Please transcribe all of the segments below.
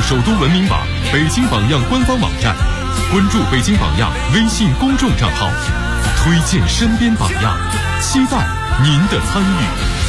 首都文明榜、北京榜样官方网站，关注北京榜样微信公众账号，推荐身边榜样，期待您的参与。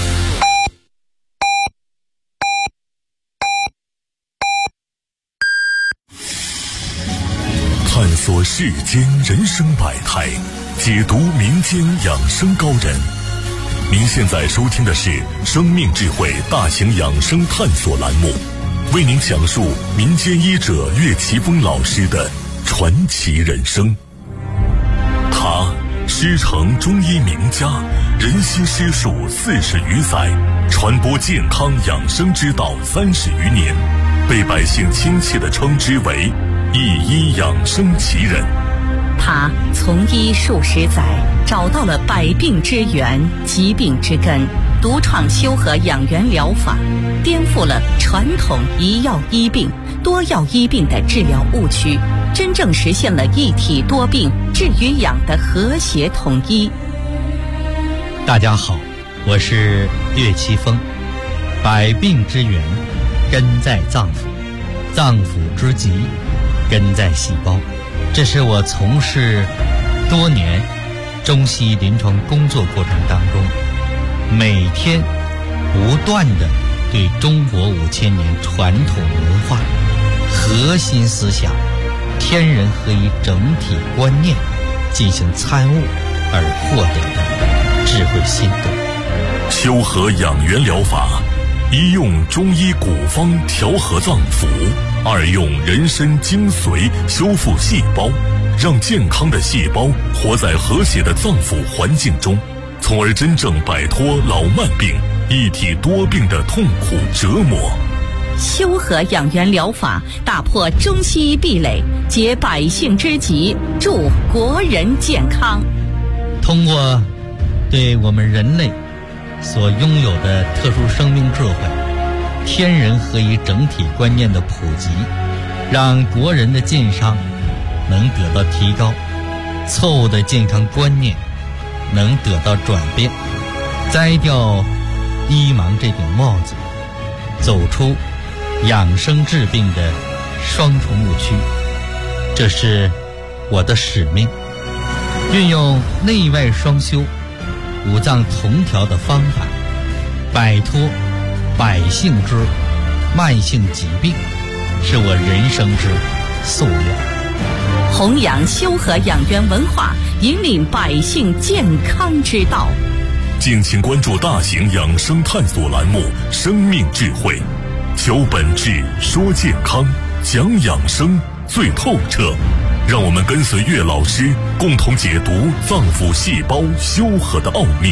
探索世间人生百态，解读民间养生高人。您现在收听的是生命智慧大型养生探索栏目，为您讲述民间医者岳奇峰老师的传奇人生。他师承中医名家，人心师术40余载，传播健康养生之道30余年，被百姓亲切地称之为一医养生奇人。 他从医数十载，找到了百病之源、疾病之根，独创修和养元疗法，颠覆了传统一药医病、多药医病的治疗误区，真正实现了一体多病、治与养的和谐统一。 大家好，我是岳奇峰。百病之源根在脏腑，脏腑之疾根在细胞。这是我从事多年中西医临床工作过程当中，每天不断的对中国5000年传统文化核心思想天人合一整体观念进行参悟而获得的智慧心得。 修和养元疗法，一用中医古方调和脏腑，二用人参精髓修复细胞，让健康的细胞活在和谐的脏腑环境中，从而真正摆脱老慢病、一体多病的痛苦折磨。 修和养元疗法打破中西医壁垒，解百姓之急，助国人健康。 通过对我们人类所拥有的特殊生命智慧、天人合一整体观念的普及，让国人的健康能得到提高，错误的健康观念能得到转变，摘掉医盲这顶帽子，走出养生治病的双重误区。这是我的使命，运用内外双修、五脏同调的方法，摆脱百姓之慢性疾病，是我人生之夙愿。 弘扬修和养元文化，引领百姓健康之道。 敬请关注大型养生探索栏目《生命智慧》，求本质，说健康，讲养生最透彻。让我们跟随岳老师，共同解读脏腑细胞修和的奥秘。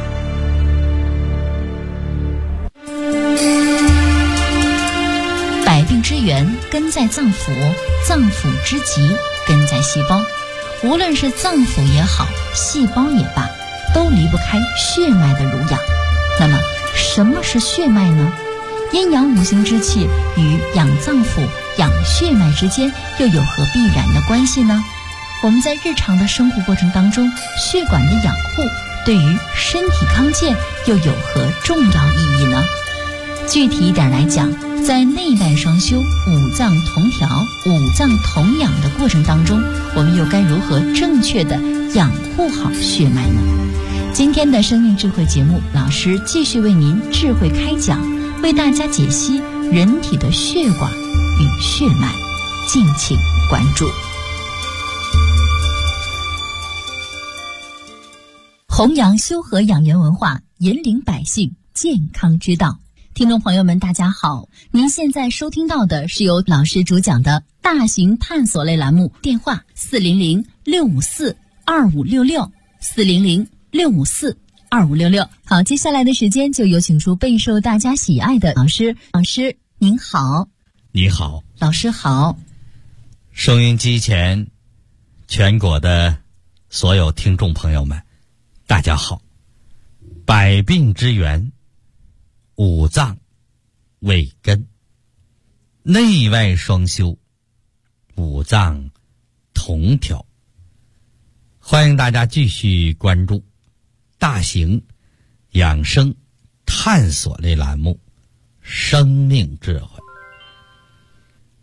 百病之源根在脏腑，脏腑之疾根在细胞。无论是脏腑也好，细胞也罢，都离不开血脉的濡养。那么什么是血脉呢？阴阳五行之气与养脏腑、养血脉之间又有何必然的关系呢？我们在日常的生活过程当中，血管的养护对于身体康健又有何重要意义呢？具体一点来讲，在内外双修、五脏同调、五脏同养的过程当中，我们又该如何正确的养护好血脉呢？今天的生命智慧节目，老师继续为您智慧开讲，为大家解析人体的血管与血脉，敬请关注。弘扬修和养元文化，引领百姓健康之道。听众朋友们，大家好，您现在收听到的是由老师主讲的大型探索类栏目，电话400-654-2566，400-654-2566。好，接下来的时间就有请出备受大家喜爱的老师。老师您好。 你好。 老师好。 收音机前全国的所有听众朋友们，大家好。百病之源，五脏为根，内外双修，五脏同调。欢迎大家继续关注大型养生探索类栏目《生命智慧》。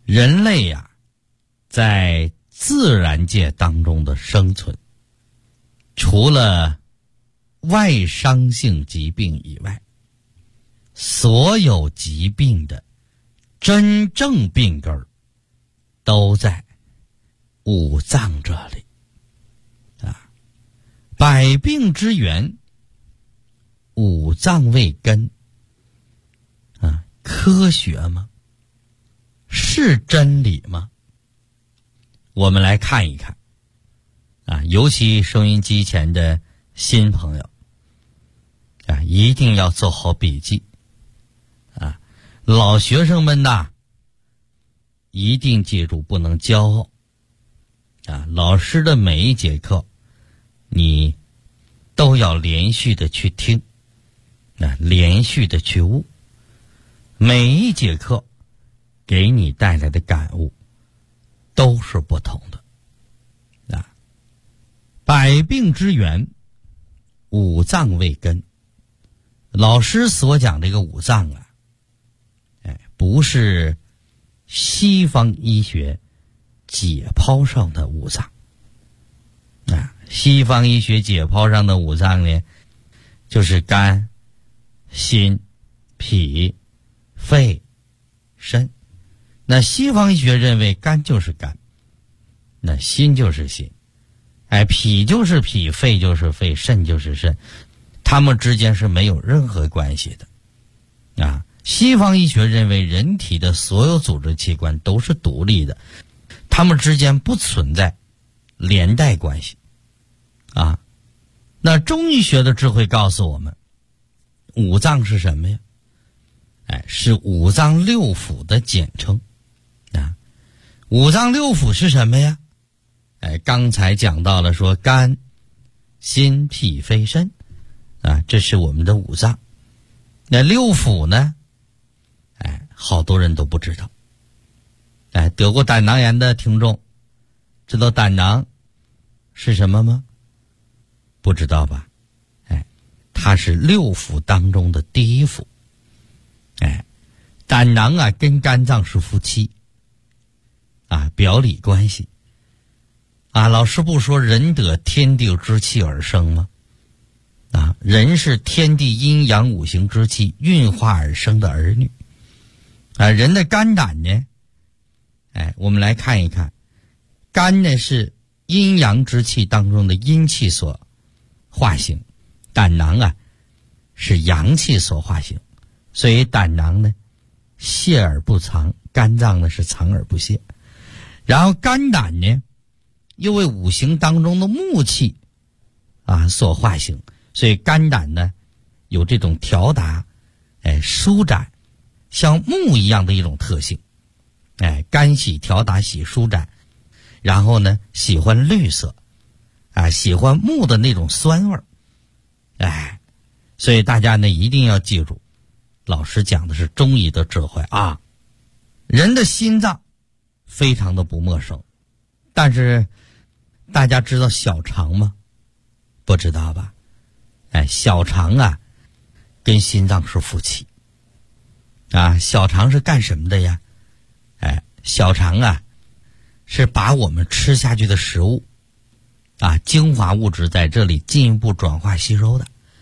人类呀，在自然界当中的生存，除了外伤性疾病以外，所有疾病的真正病根儿都在五脏这里啊。百病之源，五脏为根啊，科学吗？是真理吗？我们来看一看啊，尤其收音机前的新朋友啊，一定要做好笔记啊。老学生们呐，一定记住，不能骄傲啊。老师的每一节课，你都要连续的去听啊，连续的去悟。每一节课给你带来的感悟都是不同的啊。百病之源，五脏为根。老师所讲这个五脏啊，不是西方医学解剖上的五脏啊。西方医学解剖上的五脏呢，就是肝、心、脾、肺、肾。那西方医学认为肝就是肝，那心就是心，脾就是脾，肺就是肺，肾就是肾，它们之间是没有任何关系的啊。西方医学认为人体的所有组织器官都是独立的，它们之间不存在连带关系啊。那中医学的智慧告诉我们，五脏是什么呀？是五脏六腑的简称啊。五脏六腑是什么呀？刚才讲到了说肝、心、脾、肺、肾啊，这是我们的五脏。那六腑呢？好多人都不知道。得过胆囊炎的听众知道胆囊是什么吗？不知道吧？它是六腑当中的第一腑。胆囊啊跟肝脏是夫妻啊，表里关系啊。老师不说人得天地之气而生吗？啊，人是天地阴阳五行之气运化而生的儿女啊。人的肝胆呢，我们来看一看，肝呢是阴阳之气当中的阴气所化形，胆囊啊是阳气所化形，所以胆囊呢泄而不藏，肝脏呢是藏而不泄。然后肝胆呢又为五行当中的木气啊所化形，所以肝胆呢有这种调达舒展像木一样的一种特性。肝喜调达，喜舒展，然后呢喜欢绿色啊，喜欢木的那种酸味儿。所以大家呢一定要记住，老师讲的是中医的智慧啊。人的心脏非常的不陌生，但是大家知道小肠吗？不知道吧？小肠啊跟心脏是夫妻啊。小肠是干什么的呀？小肠啊是把我们吃下去的食物啊精华物质在这里进一步转化吸收的。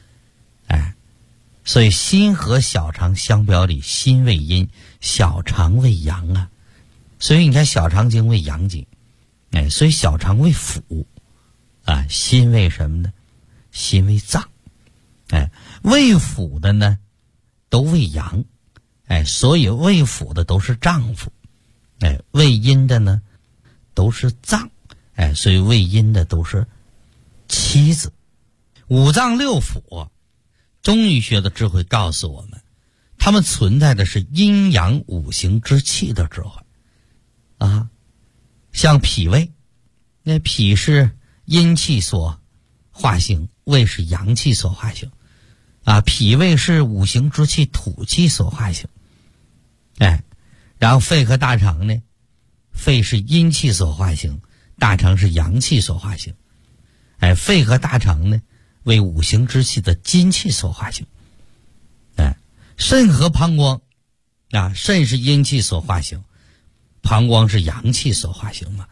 所以心和小肠相表里，心为阴，小肠为阳啊。所以你看小肠经为阳经，所以小肠为腑啊。心为什么呢？心为脏。为腑的呢都为阳，所以为腑的都是丈夫，为阴的呢都是脏，所以为阴的都是妻子。五脏六腑，中医学的智慧告诉我们，它们存在的是阴阳五行之气的智慧啊。像脾胃，那脾是阴气所化形，胃是阳气所化形啊。脾胃是五行之气土气所化形。然后肺和大肠呢，肺是阴气所化形，大肠是阳气所化形。肺和大肠呢为五行之气的金气所化形。肾和膀胱啊，肾是阴气所化形， 膀胱是阳气所化形嘛，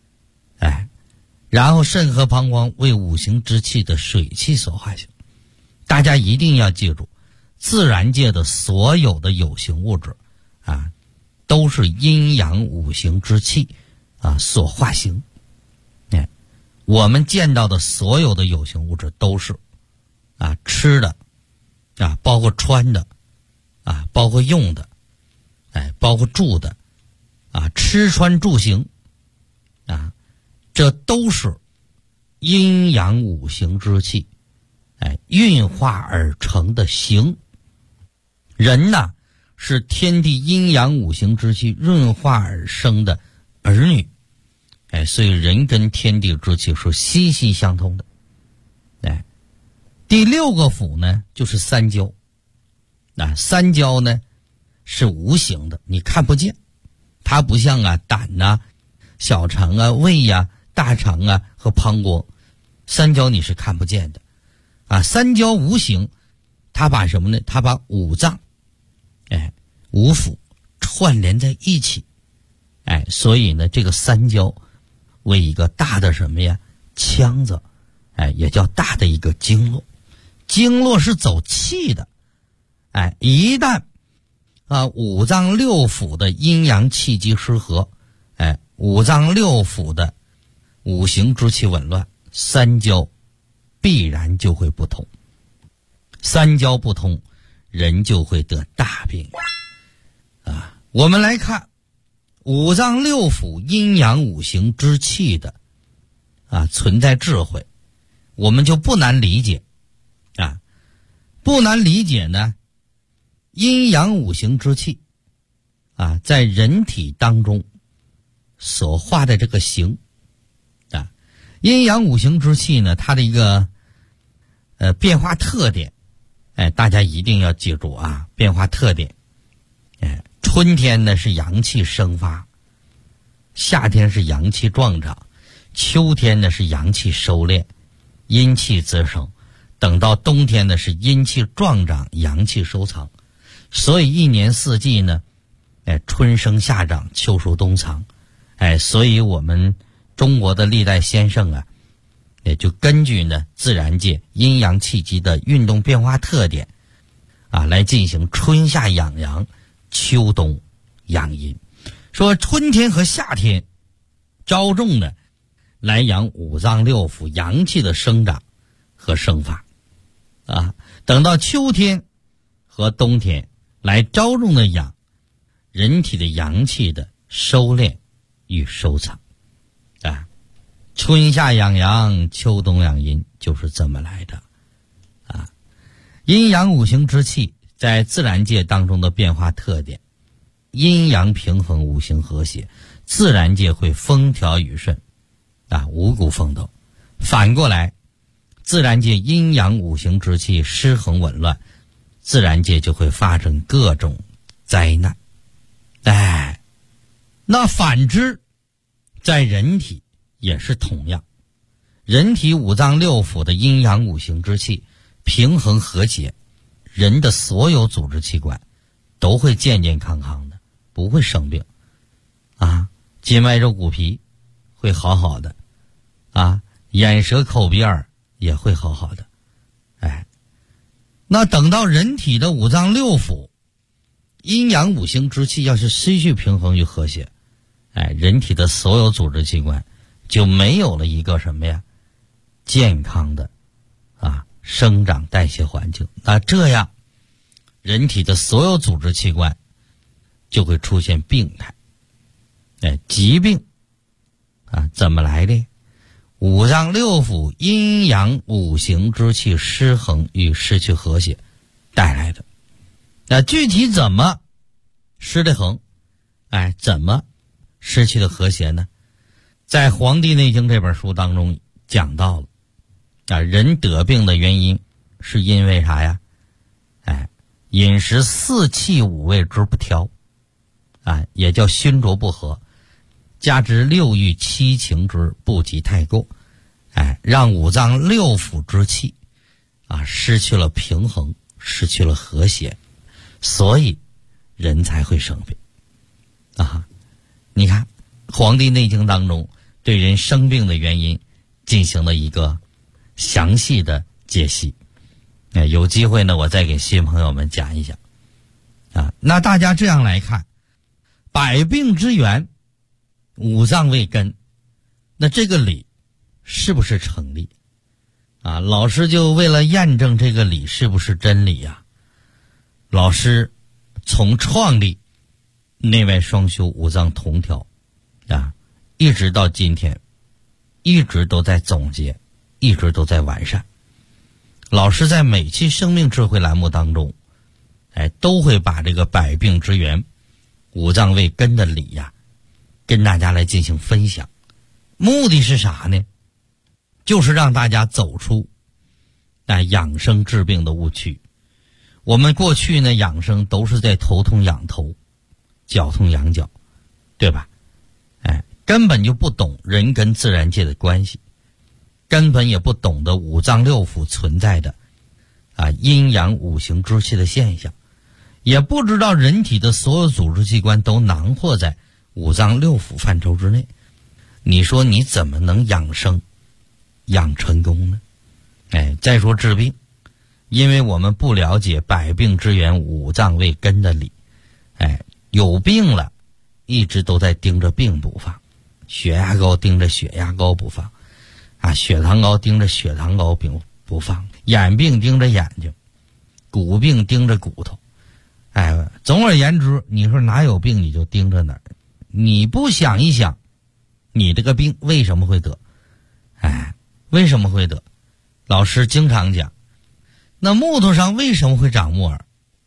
然后肾和膀胱为五行之气的水气所化形。大家一定要记住，自然界的所有的有形物质都是阴阳五行之气所化形。我们见到的所有的有形物质都是吃的包括穿的包括用的包括住的吃穿住行这都是阴阳五行之气运化而成的形。人呢是天地阴阳五行之气润化而生的儿女，所以人跟天地之气是息息相通的。第六个腑呢就是三焦。三焦呢是无形的，你看不见，它不像胆小肠胃大肠和膀胱，三焦你是看不见的三焦无形，它把什么呢？它把五脏五腑串联在一起所以呢这个三焦为一个大的什么呀腔子也叫大的一个经络。经络是走气的一旦五脏六腑的阴阳气机失和五脏六腑的五行之气紊乱，三焦必然就会不通。三焦不通，人就会得大病我们来看五脏六腑阴阳五行之气的存在智慧，我们就不难理解不难理解呢，阴阳五行之气在人体当中所化的这个形阴阳五行之气呢，它的一个变化特点大家一定要记住变化特点春天呢是阳气生发，夏天是阳气壮长，秋天呢是阳气收敛，阴气滋生，等到冬天呢是阴气壮长，阳气收藏。所以一年四季呢春生夏长，秋收冬藏所以我们中国的历代先生也就根据呢自然界阴阳气机的运动变化特点来进行春夏养阳，秋冬养阴。说春天和夏天着重的来养五脏六腑阳气的生长和生发等到秋天和冬天来着重的养人体的阳气的收敛与收藏春夏养阳，秋冬养阴，就是这么来的阴阳五行之气在自然界当中的变化特点，阴阳平衡，五行和谐，自然界会风调雨顺五谷丰登。反过来自然界阴阳五行之气失衡紊乱，自然界就会发生各种灾难那反之在人体也是同样，人体五脏六腑的阴阳五行之气平衡和谐，人的所有组织器官都会健健康康的，不会生病筋脉肉骨皮会好好的眼舌口鼻耳也会好好的那等到人体的五脏六腑阴阳五行之气要是失去平衡与和谐人体的所有组织器官就没有了一个什么呀健康的生长代谢环境。那这样人体的所有组织器官就会出现病态疾病怎么来的？五脏六腑阴阳五行之气失衡与失去和谐带来的。那具体怎么失的衡怎么失去的和谐呢？在《黄帝内经》这本书当中讲到了人得病的原因是因为啥呀饮食四气五味之不调也叫熏浊不和，加之六欲七情之不及太过让五脏六腑之气失去了平衡，失去了和谐，所以人才会生病你看黄帝内经当中对人生病的原因进行了一个详细的解析。有机会呢，我再给新朋友们讲一讲。那大家这样来看，百病之源，五脏为根，那这个理是不是成立？老师就为了验证这个理是不是真理呀，老师从创立内外双修五脏同调一直到今天，一直都在总结，一直都在完善。老师在每期生命智慧栏目当中都会把这个百病之源五脏为根的理跟大家来进行分享。目的是啥呢？就是让大家走出养生治病的误区。我们过去呢养生都是在头痛养头，脚痛养脚，对吧？根本就不懂人跟自然界的关系，根本也不懂得五脏六腑存在的阴阳五行之气的现象，也不知道人体的所有组织器官都囊括在五脏六腑范畴之内。你说你怎么能养生养成功呢？再说治病，因为我们不了解百病之源五脏为根的理，有病了一直都在盯着病不放，血压高盯着血压高不放血糖高盯着血糖高不放，眼病盯着眼睛，骨病盯着骨头。总而言之，你说哪有病你就盯着哪儿，你不想一想你这个病为什么会得？为什么会得？老师经常讲，那木头上为什么会长木耳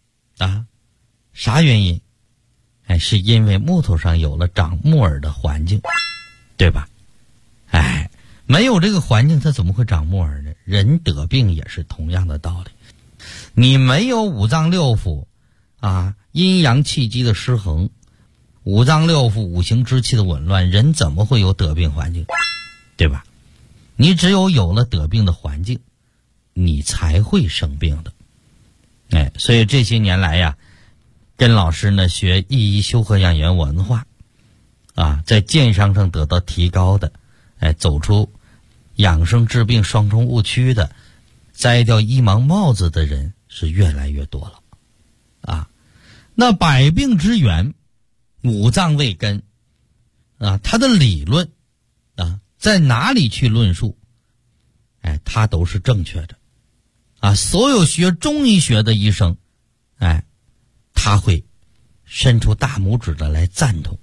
啥原因？是因为木头上有了长木耳的环境，对吧？没有这个环境它怎么会长木耳呢？人得病也是同样的道理。你没有五脏六腑阴阳气机的失衡，五脏六腑五行之气的紊乱，人怎么会有得病环境？对吧？你只有了得病的环境，你才会生病的。所以这些年来跟老师呢学一医修和养元文化在健商上得到提高的走出养生治病双重误区的，摘掉医盲帽子的人是越来越多了那百病之源五脏为根它的理论在哪里去论述它都是正确的所有学中医学的医生他会伸出大拇指的来赞同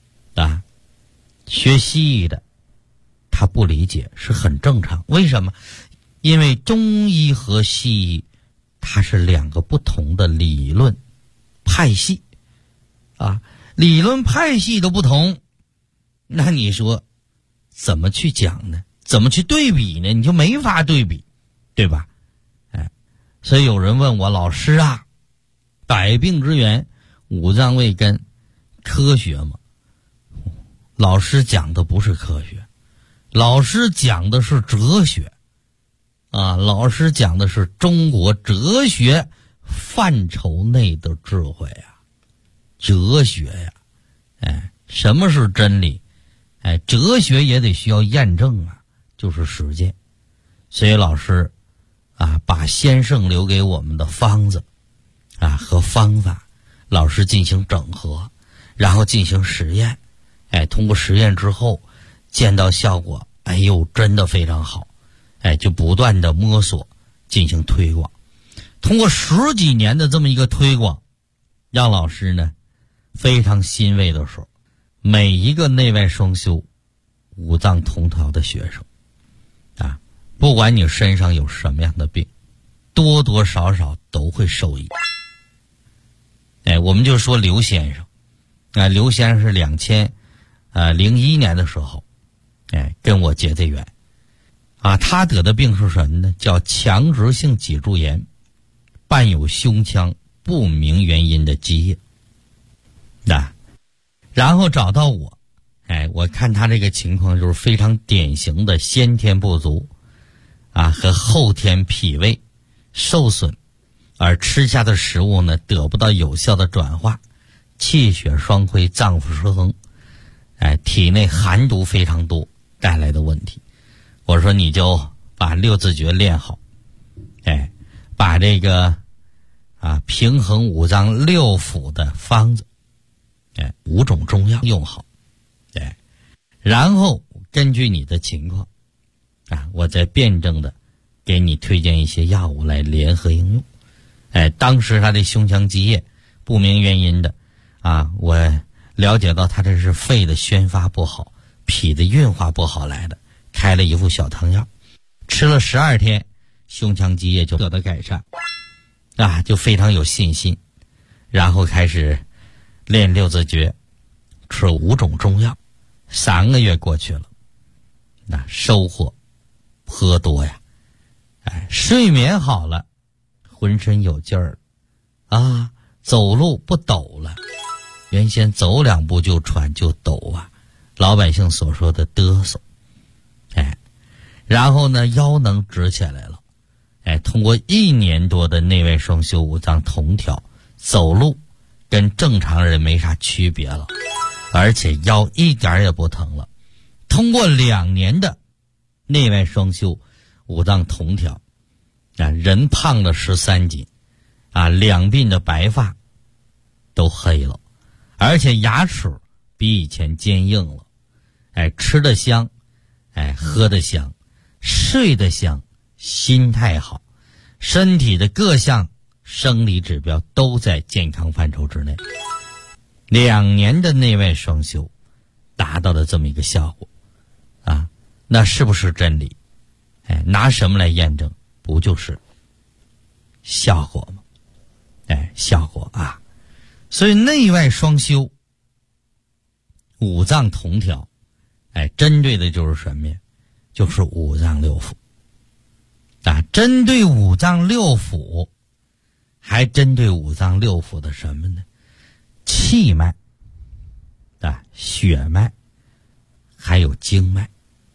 学西医的他不理解是很正常。为什么？因为中医和西医它是两个不同的理论派系理论派系都不同，那你说怎么去讲呢？怎么去对比呢？你就没法对比，对吧？所以有人问我，老师百病之源五脏为根科学吗？老师讲的不是科学，老师讲的是哲学老师讲的是中国哲学范畴内的智慧哲学什么是真理？哲学也得需要验证就是实践。所以老师把先生留给我们的方子和方法，老师进行整合，然后进行实验通过实验之后见到效果真的非常好就不断的摸索进行推广。通过10几年的这么一个推广，让老师呢非常欣慰的说，每一个内外双修五脏同调的学生不管你身上有什么样的病，多多少少都会受益。我们就说刘先生刘先生是2001年的时候跟我结的缘他得的病是什么呢？叫强直性脊柱炎，伴有胸腔不明原因的积液然后找到我我看他这个情况就是非常典型的先天不足和后天脾胃受损，而吃下的食物呢得不到有效的转化，气血双亏，脏腑失衡体内寒毒非常多带来的问题。我说你就把六字诀练好，把这个平衡五脏六腑的方子，5种中药用好，然后根据你的情况我再辩证的给你推荐一些药物来联合应用。当时他的胸腔积液不明原因的我了解到他这是肺的宣发不好，脾的运化不好来的，开了一副小汤药，吃了12天，胸腔积液就得到改善就非常有信心，然后开始练六字诀，吃5种中药，3个月过去了，收获颇多呀。睡眠好了，浑身有劲儿了走路不抖了，原先走2步就喘就抖老百姓所说的嘚瑟。然后呢，腰能直起来了，通过1年多的内外双修五脏同调，走路跟正常人没啥区别了，而且腰一点也不疼了。通过2年的内外双修五脏同调人胖了13斤两鬓的白发都黑了，而且牙齿比以前坚硬了，吃得香，喝得香，睡得香，心态好，身体的各项生理指标都在健康范畴之内。2年的内外双修达到了这么一个效果那是不是真理？拿什么来验证？不就是效果吗？效果所以内外双修五脏同调针对的就是什么呀？就是五脏六腑针对五脏六腑，还针对五脏六腑的什么呢？气脉血脉还有经脉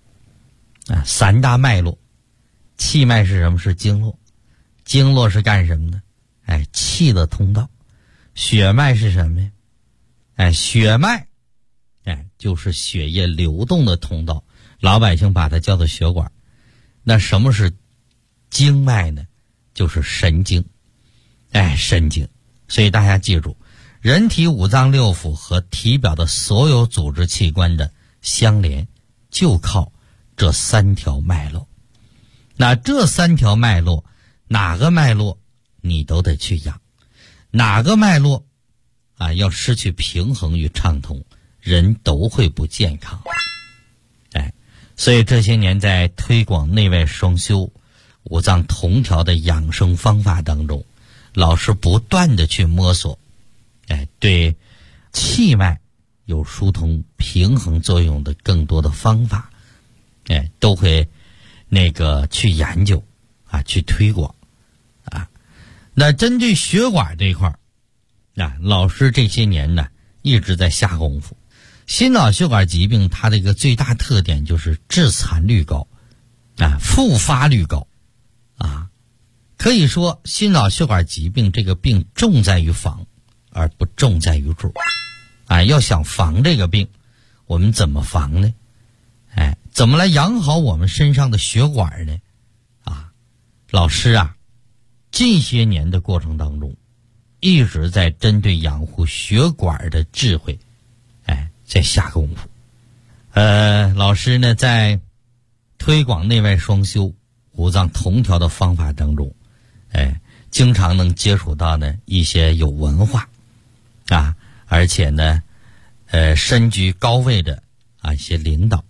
3大脉络。气脉是什么？是经络。经络是干什么的？气的通道。血脉是什么呀？血脉就是血液流动的通道，老百姓把它叫做血管。那什么是经脉呢？就是神经。神经。所以大家记住，人体五脏六腑和体表的所有组织器官的相连就靠这3条脉络。那这3条脉络，哪个脉络你都得去养，哪个脉络要失去平衡与畅通，人都会不健康。所以这些年在推广内外双修五脏同调的养生方法当中，老师不断的去摸索对气脉有疏通平衡作用的更多的方法都会去研究去推广那针对血管这一块老师这些年呢一直在下功夫。心脑血管疾病它的一个最大特点就是致残率高复发率高可以说心脑血管疾病这个病重在于防而不重在于治要想防这个病，我们怎么防呢？怎么来养好我们身上的血管呢？老师近些年的过程当中一直在针对养护血管的智慧在下功夫。老师呢在推广内外双修五脏同调的方法当中经常能接触到呢一些有文化而且呢身居高位的一些领导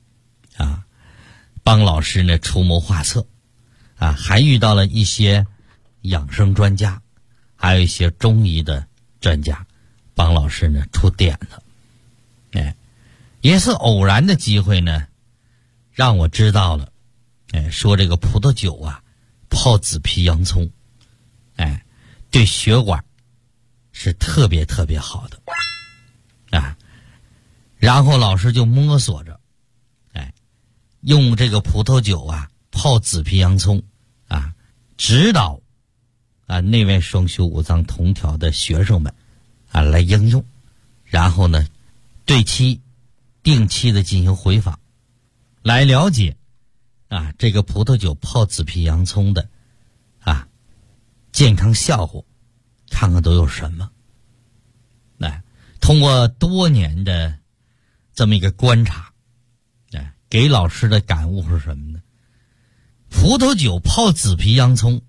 帮老师呢出谋划策还遇到了一些养生专家，还有一些中医的专家帮老师呢出点子。也是偶然的机会呢让我知道了说这个葡萄酒泡紫皮洋葱对血管是特别特别好的然后老师就摸索着用这个葡萄酒泡紫皮洋葱指导内外双修五脏同调的学生们来应用，然后呢对其定期的进行回访，来了解这个葡萄酒泡紫皮洋葱的健康效果，看看都有什么。通过多年的这么一个观察，给老师的感悟是什么呢？葡萄酒泡紫皮洋葱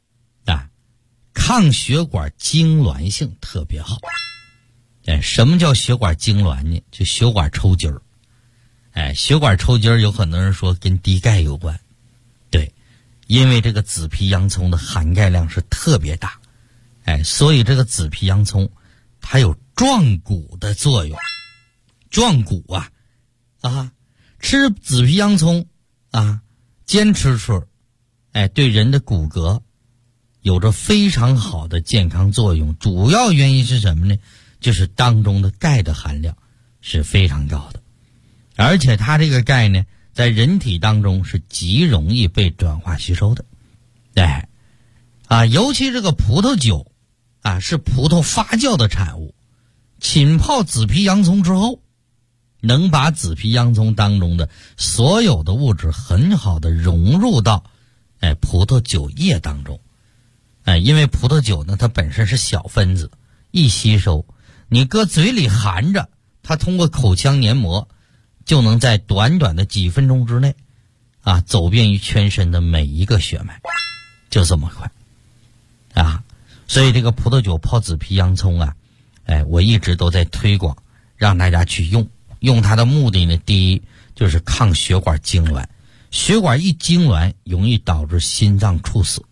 抗血管痉挛性特别好。什么叫血管痉挛呢？就血管抽筋儿。血管抽筋儿有很多人说跟低钙有关，对，因为这个紫皮洋葱的含钙量是特别大，所以这个紫皮洋葱它有壮骨的作用。壮骨吃紫皮洋葱坚持吃，对人的骨骼有着非常好的健康作用。主要原因是什么呢？就是当中的钙的含量是非常高的，而且它这个钙呢，在人体当中是极容易被转化吸收的。尤其这个葡萄酒是葡萄发酵的产物，浸泡紫皮洋葱之后，能把紫皮洋葱当中的所有的物质很好的融入到葡萄酒液当中。因为葡萄酒呢，它本身是小分子，易吸收，你搁嘴里含着，它通过口腔黏膜就能在短短的几分钟之内走遍于全身的每一个血脉，就这么快所以这个葡萄酒泡紫皮洋葱我一直都在推广，让大家去用它的目的呢，第一就是抗血管痉挛，血管一痉挛容易导致心脏猝死。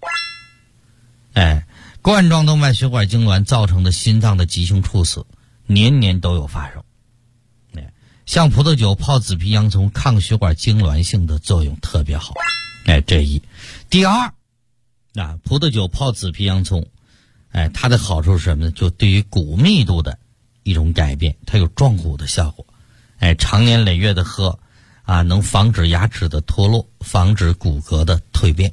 冠状动脉血管痉挛造成的心脏的急性猝死年年都有发生。像葡萄酒泡紫皮洋葱抗血管痉挛性的作用特别好。这一。第二葡萄酒泡紫皮洋葱它的好处是什么呢？就对于骨密度的一种改变，它有壮骨的效果。长年累月的喝能防止牙齿的脱落，防止骨骼的蜕变。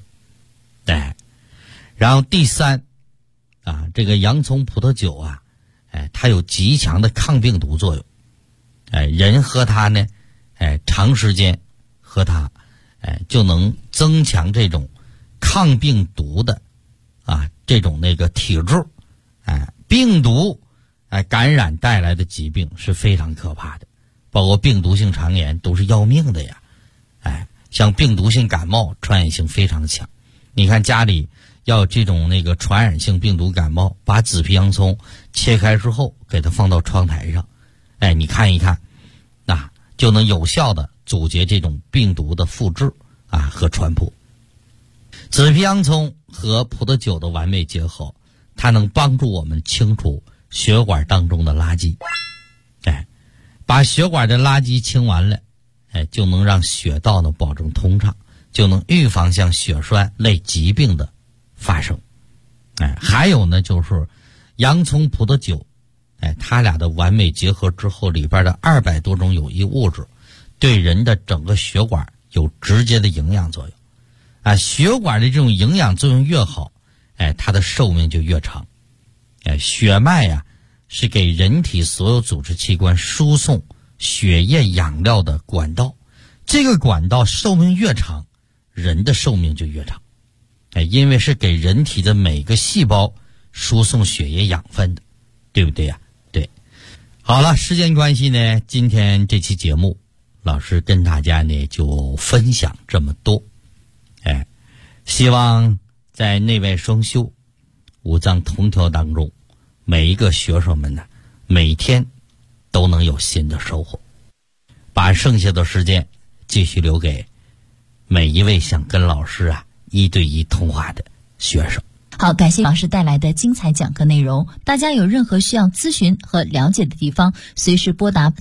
然后第三这个洋葱葡萄酒它有极强的抗病毒作用。人喝它呢长时间喝它就能增强这种抗病毒的这种那个体质。病毒感染带来的疾病是非常可怕的，包括病毒性肠炎都是要命的呀。像病毒性感冒传染性非常强，你看家里要这种那个传染性病毒感冒，把紫皮洋葱切开之后给它放到窗台上，你看一看就能有效的阻截这种病毒的复制和传播。紫皮洋葱和葡萄酒的完美结合，它能帮助我们清除血管当中的垃圾。把血管的垃圾清完了，就能让血道呢保证通畅，就能预防像血栓类疾病的发生。还有呢就是洋葱葡萄酒它俩的完美结合之后，里边的200多种有益物质对人的整个血管有直接的营养作用。血管的这种营养作用越好，它的寿命就越长。血脉是给人体所有组织器官输送血液养料的管道，这个管道寿命越长，人的寿命就越长。因为是给人体的每个细胞输送血液养分的，对不对呀？对。好了，时间关系呢，今天这期节目老师跟大家呢就分享这么多。希望在内外双修、五脏同调当中，每一个学生们呢每天都能有新的收获。把剩下的时间继续留给每一位想跟老师1对1通话的学生。 好，感谢老师带来的精彩讲课内容。大家有任何需要咨询和了解的地方，随时拨打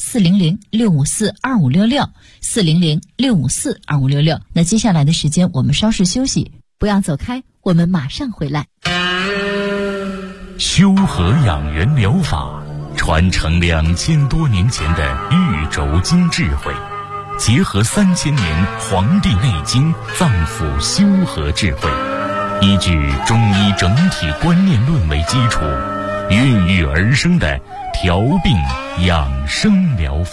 400-654-2566 400-654-2566。那接下来的时间我们稍事休息，不要走开，我们马上回来。 修和养元疗法传承2000多年前的玉轴经智慧，结合3000年《黄帝内经》脏腑修和智慧，依据中医整体观念论为基础，孕育而生的调病养生疗法。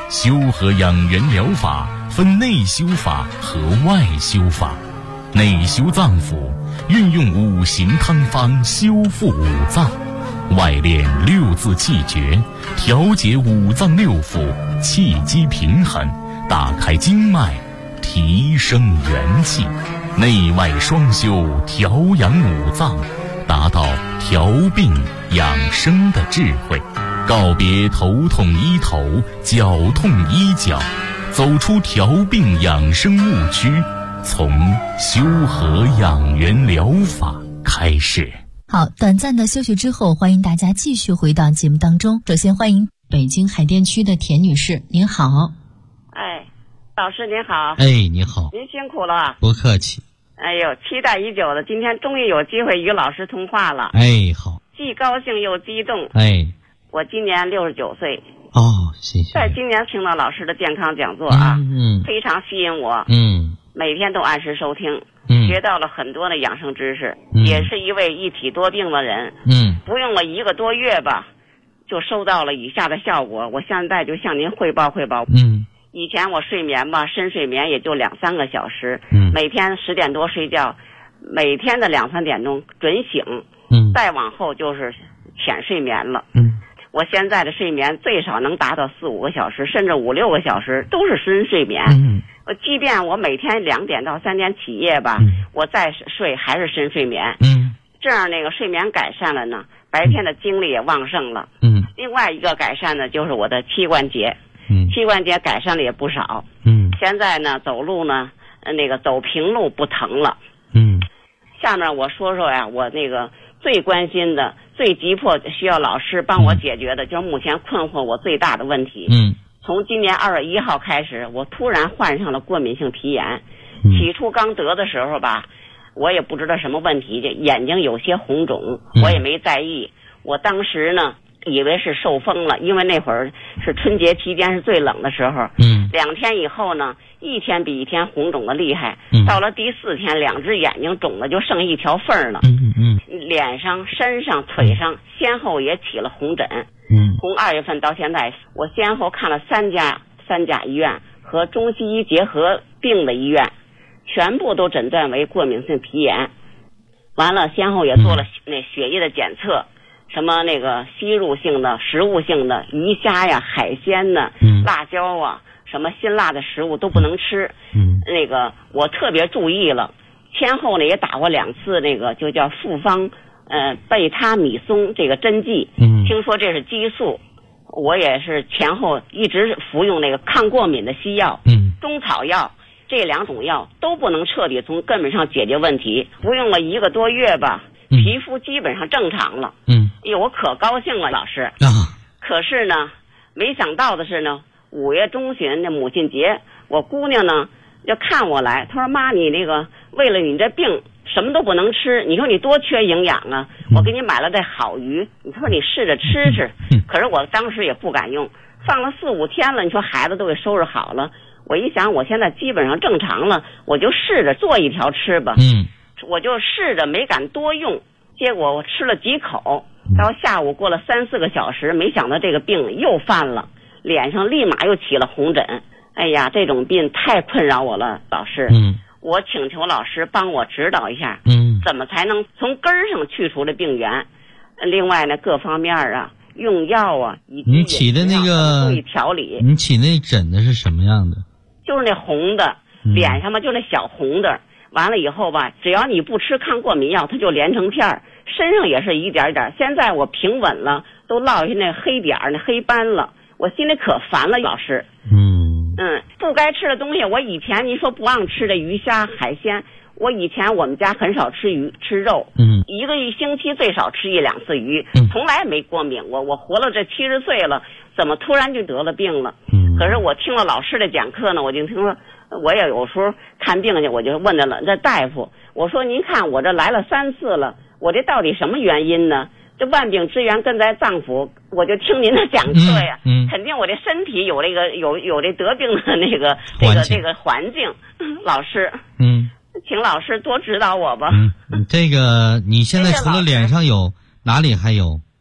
修和养元疗法分内修法和外修法。内修脏腑，运用五行汤方修复五脏；外练六字气诀，调节五脏六腑，气机平衡，打开经脉，提升元气。内外双修，调养五脏，达到调病养生的智慧。告别头痛医头，脚痛医脚，走出调病养生误区，从修和养元疗法开始。 好，短暂的休息之后，欢迎大家继续回到节目当中。首先欢迎北京海淀区的田女士，您好。 哎，老师您好。 哎，你好。 您辛苦了。 不客气。 哎呦，期待已久的，今天终于有机会与老师通话了。 哎，好。 既高兴又激动。 哎， 我今年69岁。 哦，谢谢。 在今年听到老师的健康讲座啊，非常吸引我。每天都按时收听。学到了很多的养生知识，也是一位一体多病的人。不用了1个多月吧，就收到了以下的效果。我现在就向您汇报汇报。以前我睡眠吧，深睡眠也就2-3个小时。每天10点多睡觉，每天的2-3点钟准醒。再往后就是浅睡眠了。我现在的睡眠最少能达到4-5个小时，甚至5-6个小时都是深睡眠。即便我每天2点到3点起夜吧，我再睡还是深睡眠。这样那个睡眠改善了呢，白天的精力也旺盛了。另外一个改善呢，就是我的膝关节。膝关节改善了也不少。现在呢走路呢，那个走平路不疼了。下面我说说呀，我那个最关心的、最急迫需要老师帮我解决的，就是目前困惑我最大的问题。从今年2月1号开始，我突然患上了过敏性皮炎。起初刚得的时候吧，我也不知道什么问题，眼睛有些红肿，我也没在意。我当时呢以为是受风了，因为那会儿是春节期间是最冷的时候。2天以后呢，一天比一天红肿的厉害。到了第4天，2只眼睛肿的就剩一条缝了。脸上、身上、腿上先后也起了红疹。从2月份到现在，我先后看了3家医院和中西医结合并的医院，全部都诊断为过敏性皮炎。完了，先后也做了那血液的检测，什么那个吸入性的、食物性的鱼虾呀、海鲜呢、辣椒啊，什么辛辣的食物都不能吃。那个我特别注意了，前后呢也打过2次那个就叫复方贝他米松这个针剂。听说这是激素，我也是前后一直服用那个抗过敏的西药。中草药这2种药都不能彻底从根本上解决问题。服用了1个多月吧，皮肤基本上正常了。哎呦，我可高兴了，老师。可是呢，没想到的是呢，5月中旬的母亲节，我姑娘呢要看我来，她说妈，你那个为了你这病什么都不能吃，你说你多缺营养啊，我给你买了这好鱼，你说你试着吃吃。可是我当时也不敢用，放了4-5天了，你说孩子都给收拾好了，我一想我现在基本上正常了，我就试着做一条吃吧。我就试着没敢多用，结果我吃了几口，到下午过了3-4个小时，没想到这个病又犯了，脸上立马又起了红疹。哎呀，这种病太困扰我了，老师。我请求老师帮我指导一下，怎么才能从根儿上去除这病源。另外呢，各方面啊，用药啊，以及你起的那个注意调理。 你起那疹子是什么样的？ 就是那红的，脸上嘛就那小红的。完了以后吧，只要你不吃抗过敏药，它就连成片儿，身上也是一点点。现在我平稳了，都落下那黑点儿、那黑斑了，我心里可烦了，老师。不该吃的东西，我以前您说不让吃的鱼虾海鲜，我以前我们家很少吃鱼吃肉。一个星期最少吃1-2次鱼，从来没过敏过。我活了这70岁了，怎么突然就得了病了？可是我听了老师的讲课呢，我就听说，我也有时候看病去，我就问这大夫，我说您看我这来了3次了，我这到底什么原因呢？这万病之源根在脏腑，我就听您的讲课呀，肯定我这身体有这个有这得病的这个环境。老师，请老师多指导我吧。 这个你现在除了脸上有，哪里还有？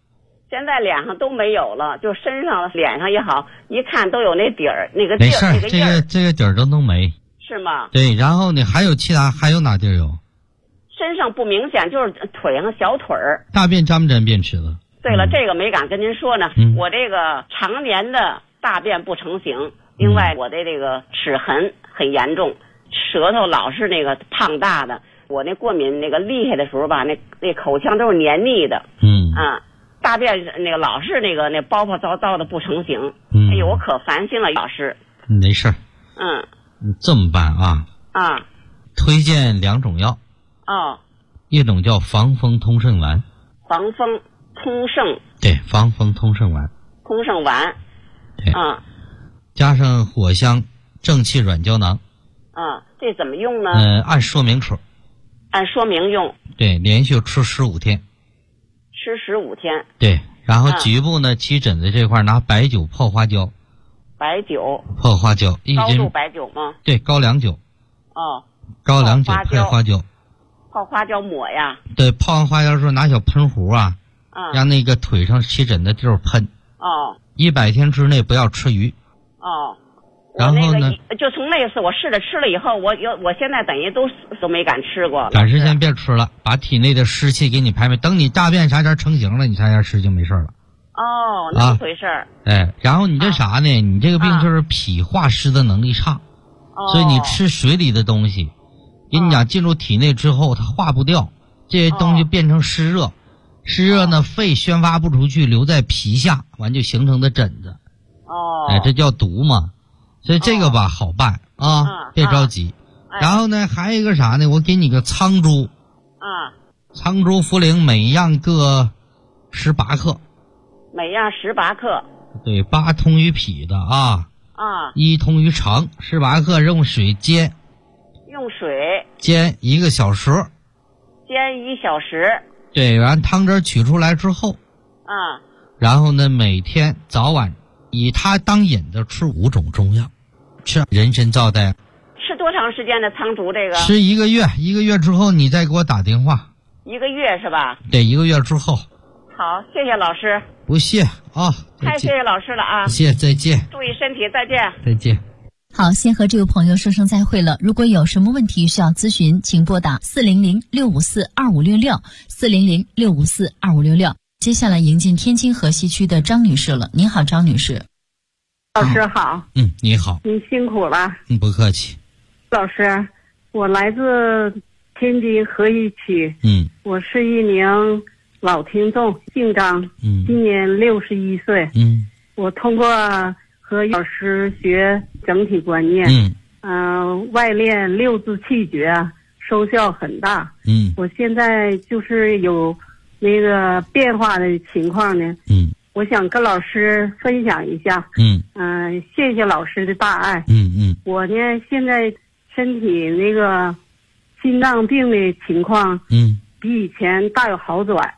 现在脸上都没有了，就身上、脸上也好，一看都有那底儿，那个地儿，那个印儿。 这个底儿都能没。 是吗？ 对，然后呢，还有哪地儿有？ 身上不明显，就是腿上小腿儿。 大便沾不沾便池子？ 对了，这个没敢跟您说呢。我这个常年的大便不成形，另外我的这个齿痕很严重，舌头老是那个胖大的。我那过敏那个厉害的时候吧，那口腔都是黏腻的。大便那个老是那包糟糟的不成形。哎呦，我可烦心了，老师。 没事儿。你这么办啊？推荐2种药。一种叫防风通圣丸。 防风通圣。 对，防风通圣丸。 通圣丸。 对。加上藿香正气软胶囊。 这怎么用呢？ 按说明吃。 按说明用。 对，连续吃15天。 吃15天。 对，然后局部呢，起疹子这块拿白酒泡花椒。 白酒泡花椒高度白酒吗？ 对，高粱酒。高粱酒配花椒。 泡花椒抹呀？ 对，泡完花椒之后拿小喷壶让那个腿上起疹的地儿喷。100天之内不要吃鱼。然后呢？ 就从那次我试着吃了以后，我现在等于都没敢吃过。 短时间别吃了，把体内的湿气给你排排。等你大便啥点成型了，你啥点吃就没事了。 那么回事儿。 然后你这啥呢？你这个病就是脾化湿的能力差，所以你吃水里的东西，跟你讲进入体内之后它化不掉，这些东西变成湿热，湿热呢肺宣发不出去，留在皮下，完就形成的疹子。这叫毒嘛。所以这个吧好办别着急。然后呢还有一个啥呢？我给你个苍珠。苍珠茯苓每样各18克。 每样18克。 对，8通于脾的1通于肠，18克用水煎。 用水煎1个小时。 煎1小时。 对，然后汤汁取出来之后然后呢每天早晚以它当引子吃5种中药，吃人参皂苷。 吃多长时间的苍竹这个？ 吃1个月，1个月之后你再给我打电话。 1个月是吧？ 对，1个月之后。 好，谢谢老师。 不谢太谢谢老师了谢谢，再见。 注意身体，再见。 再见。 好，先和这位朋友说声再会了。如果有什么问题需要咨询，请拨打400-654-2566 400-654-2566。接下来迎进天津河西区的张女士了。您好，张女士。 老师好。 你好。 您辛苦了。 不客气。 老师，我来自天津河西区。我是一名老听众，姓张，今年61岁。我通过和老师学整体观念，外练6字气诀，收效很大。我现在就是有那个变化的情况呢。我想跟老师分享一下。谢谢老师的大爱。我呢现在身体那个心脏病的情况，比以前大有好转。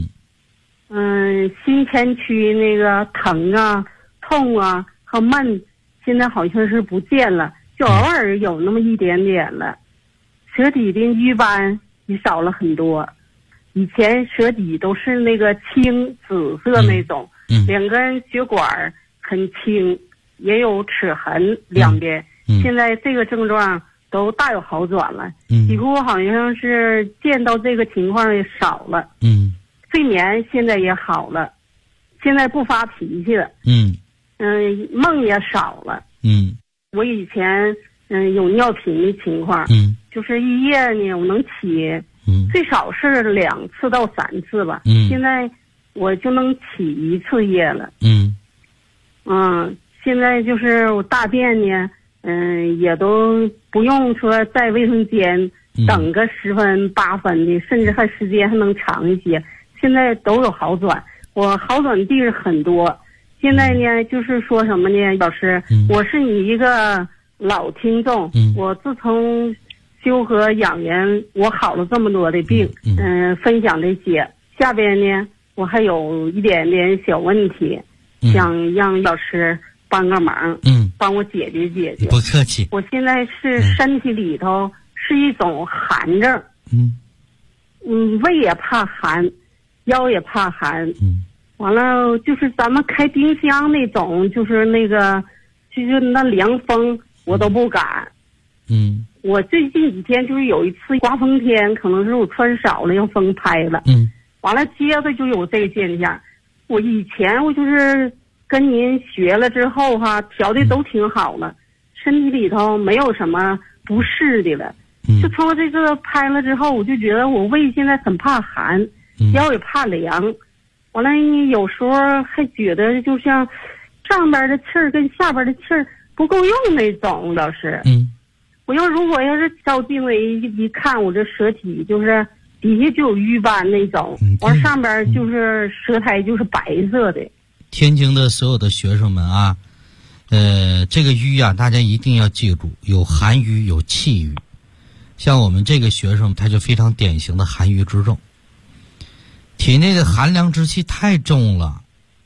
心前区那个疼痛和闷，现在好像是不见了，就偶尔有那么一点点了。舌底的瘀斑也少了很多，以前舌底都是那个青紫色那种，2根血管很轻，也有齿痕2边。现在这个症状都大有好转了，几乎好像是见到这个情况也少了。睡眠现在也好了，现在不发脾气了。梦也少了。我以前有尿频的情况，就是一夜呢我能起最少是2次到3次吧。现在我就能起1次夜了。现在就是我大便呢也都不用说在卫生间等个10分8分的，甚至还时间还能长一些。现在都有好转，我好转地是很多。现在呢就是说什么呢，老师，我是你一个老听众，我自从修和养元我好了这么多的病，分享这些。下边呢我还有一点点小问题，想让老师帮个忙，帮我解决解决。 不客气。 我现在是身体里头是一种寒症，胃也怕寒，腰也怕寒， 完了就是咱们开冰箱那种，就是那个，就是那凉风我都不敢。我最近几天就是有一次刮风天，可能是我穿少了，让风拍了。完了接着就有这个现象。我以前我就是跟您学了之后哈，调的都挺好了，身体里头没有什么不适的了。就从这个拍了之后，我就觉得我胃现在很怕寒，腰也怕凉。完了有时候还觉得就像上边的气儿跟下边的气儿不够用那种，老师。我如果是照镜子一看，我这舌体就是底下就有瘀斑那种，完上边就是舌苔就是白色的。 天津的所有的学生们啊，这个瘀啊，大家一定要记住，有寒瘀有气瘀。像我们这个学生，他就非常典型的寒瘀之症，体内的寒凉之气太重了。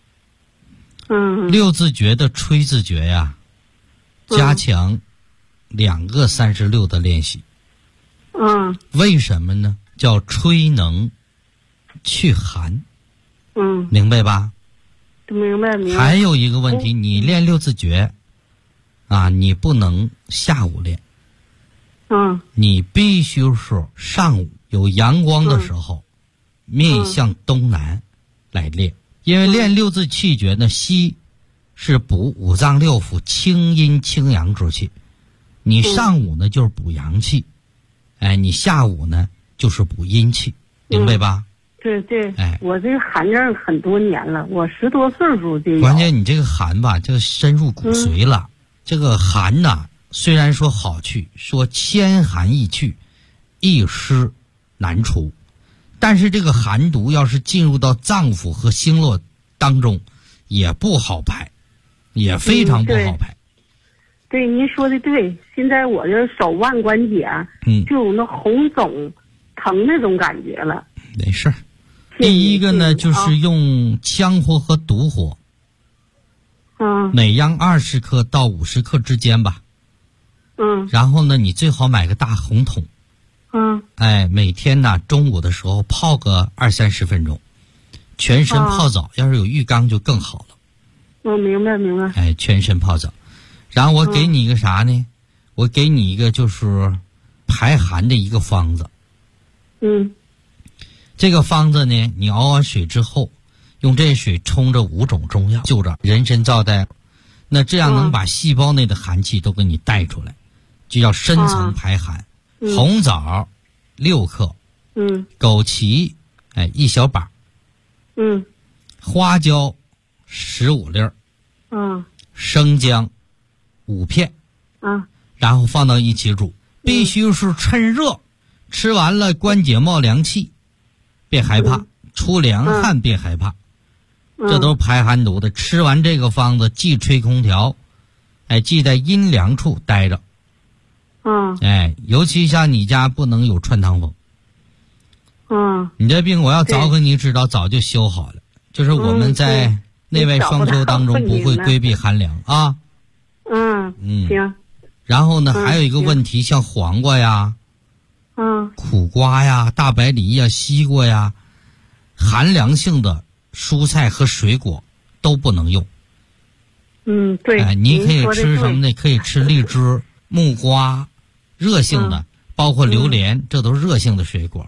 六字诀的吹字诀呀，加强2个36的练习。为什么呢？叫吹能去寒。明白吧？ 明白。 还有一个问题，你练六字诀啊，你不能下午练。你必须是上午有阳光的时候，面向东南来练。因为练六字气诀呢，吸是补五脏六腑清阴清阳之气，你上午呢就是补阳气，你下午呢就是补阴气，明白吧？ 对，我这个寒症很多年了，我10多岁时候就有。 关键你这个寒吧，这个深入骨髓了。这个寒呐，虽然说好去，说千寒易去，一湿难除，但是这个寒毒要是进入到脏腑和经络当中，也不好排，也非常不好排。 对，您说的对。现在我这手腕关节就有那红肿疼那种感觉了。 没事。第一个呢，就是用羌活和独活，每样20克到50克之间吧。然后呢，你最好买个大红桶。每天呢中午的时候泡个20-30分钟，全身泡澡，要是有浴缸就更好了。 明白。 全身泡澡。然后我给你一个啥呢？我给你一个就是排寒的一个方子。这个方子呢，你熬完水之后，用这水冲着5种中药，就着人参皂带，那这样能把细胞内的寒气都给你带出来，就叫深层排寒。红枣6克，枸杞1小把，花椒15粒，生姜5片，然后放到一起煮，必须是趁热，吃完了关节冒凉气，别害怕，出凉汗别害怕，这都是排寒毒的。吃完这个方子忌吹空调，忌在阴凉处待着。尤其像你家不能有穿堂风。你这病我要早给你知道，早就修好了。就是我们在内外双修当中不会规避寒凉啊。 行。 然后呢，还有一个问题，像黄瓜呀、苦瓜呀、大白梨呀、西瓜呀，寒凉性的蔬菜和水果都不能用。 对。 你可以吃什么呢？可以吃荔枝、木瓜，热性的，包括榴莲，这都是热性的水果。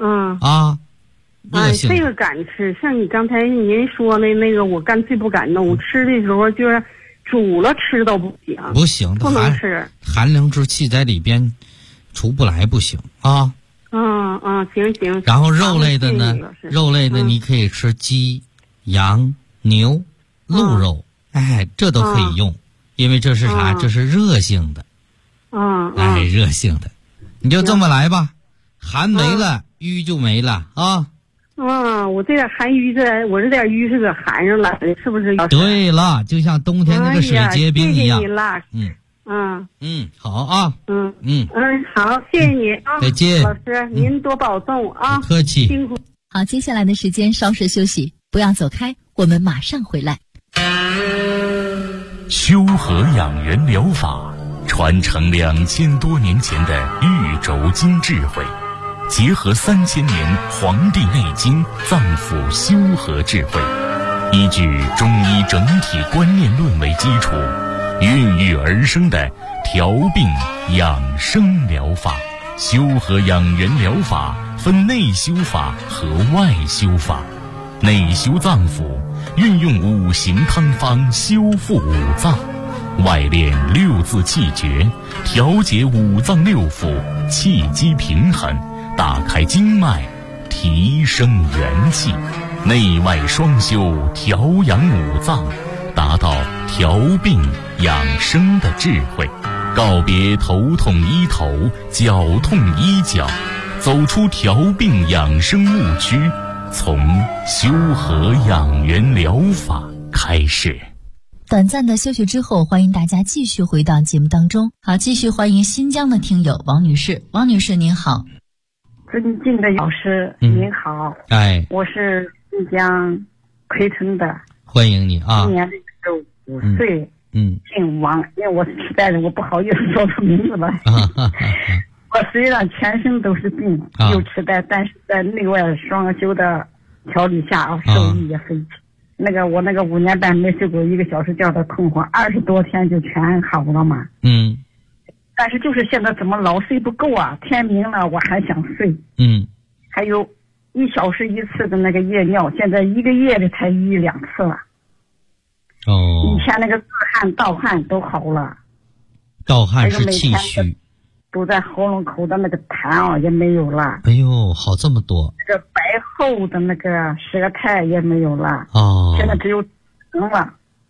热性的。 这个敢吃，像你刚才您说的那个，我干脆不敢弄。吃的时候就是煮了吃都不行。 不行， 不能吃。 寒凉之气在里边出不来，不行啊。 行。 然后肉类的呢，肉类的你可以吃鸡、羊、牛、鹿肉，这都可以用，因为这是啥？这是热性的。热性的，你就这么来吧。寒没了，瘀就没了啊。 我这点寒瘀我这点瘀是搁寒上了，是不是？ 对了，就像冬天那个水结冰一样。 谢谢你了。 好啊。 好，谢谢你啊。 再见， 老师，您多保重啊。 不客气。 辛苦。 好，接下来的时间稍事休息，不要走开，我们马上回来。 修和养元疗法传承2000多年前的玉轴经智慧，结合3000年《黄帝内经》脏腑修和智慧， 依据中医整体观念论为基础，孕育而生的调病养生疗法。修和养元疗法分内修法和外修法。内修脏腑，运用五行汤方修复五脏；外练六字气诀，调节五脏六腑，气机平衡，打开经脉，提升元气。内外双修，调养五脏，达到调病养生的智慧。告别头痛医头，脚痛医脚，走出调病养生误区，从修和养元疗法开始。 短暂的休息之后，欢迎大家继续回到节目当中。好，继续欢迎新疆的听友王女士。王女士您好。 尊敬的老师您好。我是新疆奎城的。 欢迎你啊。 今年65岁。姓王，因为我是痴呆人，我不好意思说出名字来。我虽然全身都是病，有痴呆，但是在内外双修的调理下受益也匪浅。我5年半没睡过1个小时觉的痛苦，20多天就全好了嘛。但是就是现在怎么老睡不够啊？天明了我还想睡。还有1小时1次的夜尿，现在1个月的才1、2次了。以前自汗、盗汗都好了。 盗汗是气虚。 都在喉咙口的痰也没有了。 哎呦，好这么多。 白厚的舌苔也没有了。现在只有疼了。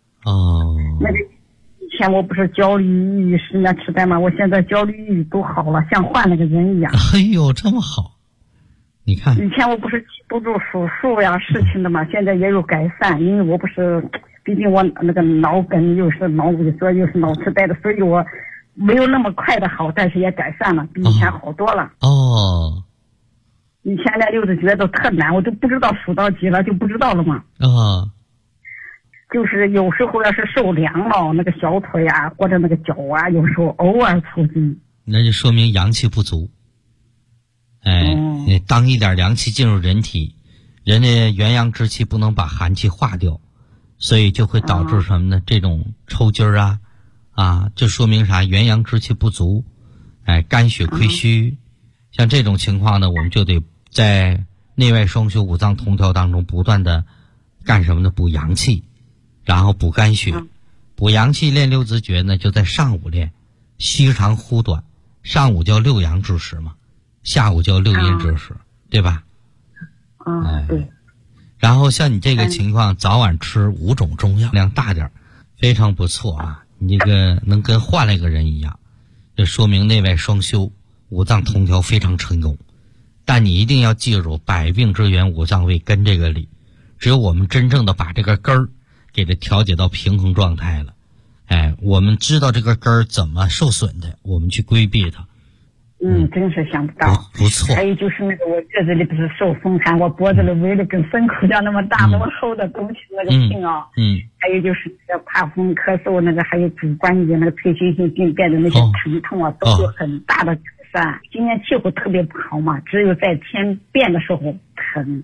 以前我不是焦虑、抑郁、10年痴呆吗？我现在焦虑、抑郁都好了，像换了个人一样。 哎呦，这么好。你看。 以前我不是记不住数数呀事情的嘛，现在也有改善，因为我不是。毕竟我脑梗又是脑萎缩又是脑痴呆的，所以我没有那么快的好，但是也改善了，比以前好多了。以前连6字诀都特难，我都不知道数到几了，就不知道了嘛。就是有时候要是受凉了，小腿啊或者脚啊，有时候偶尔抽筋。 那就说明阳气不足。当一点凉气进入人体，人的元阳之气不能把寒气化掉。所以就会导致什么呢？这种抽筋就说明啥？元阳之气不足，肝血亏虚。像这种情况呢，我们就得在内外双修五脏同调当中不断的干什么呢？补阳气，然后补肝血。补阳气练6字诀呢，就在上午练，虚长忽短。上午叫6阳之时嘛，下午叫6阴之时，对吧？ 对。 然后像你这个情况，早晚吃5种中药，量大点，非常不错啊！你这个能跟换了一个人一样，这说明内外双修、五脏同调非常成功。但你一定要记住，百病之源五脏为根这个理，只有我们真正的把这个根儿给它调节到平衡状态了，我们知道这个根儿怎么受损的，我们去规避它。 真是想不到。 不错。 还有就是我月子里不是受风寒，我脖子里围了跟牲口这样那么大那么厚的东西病还有就是怕风咳嗽还有主关节退行性病变的那些疼痛都有很大的改善。今年气候特别不好嘛，只有在天变的时候疼。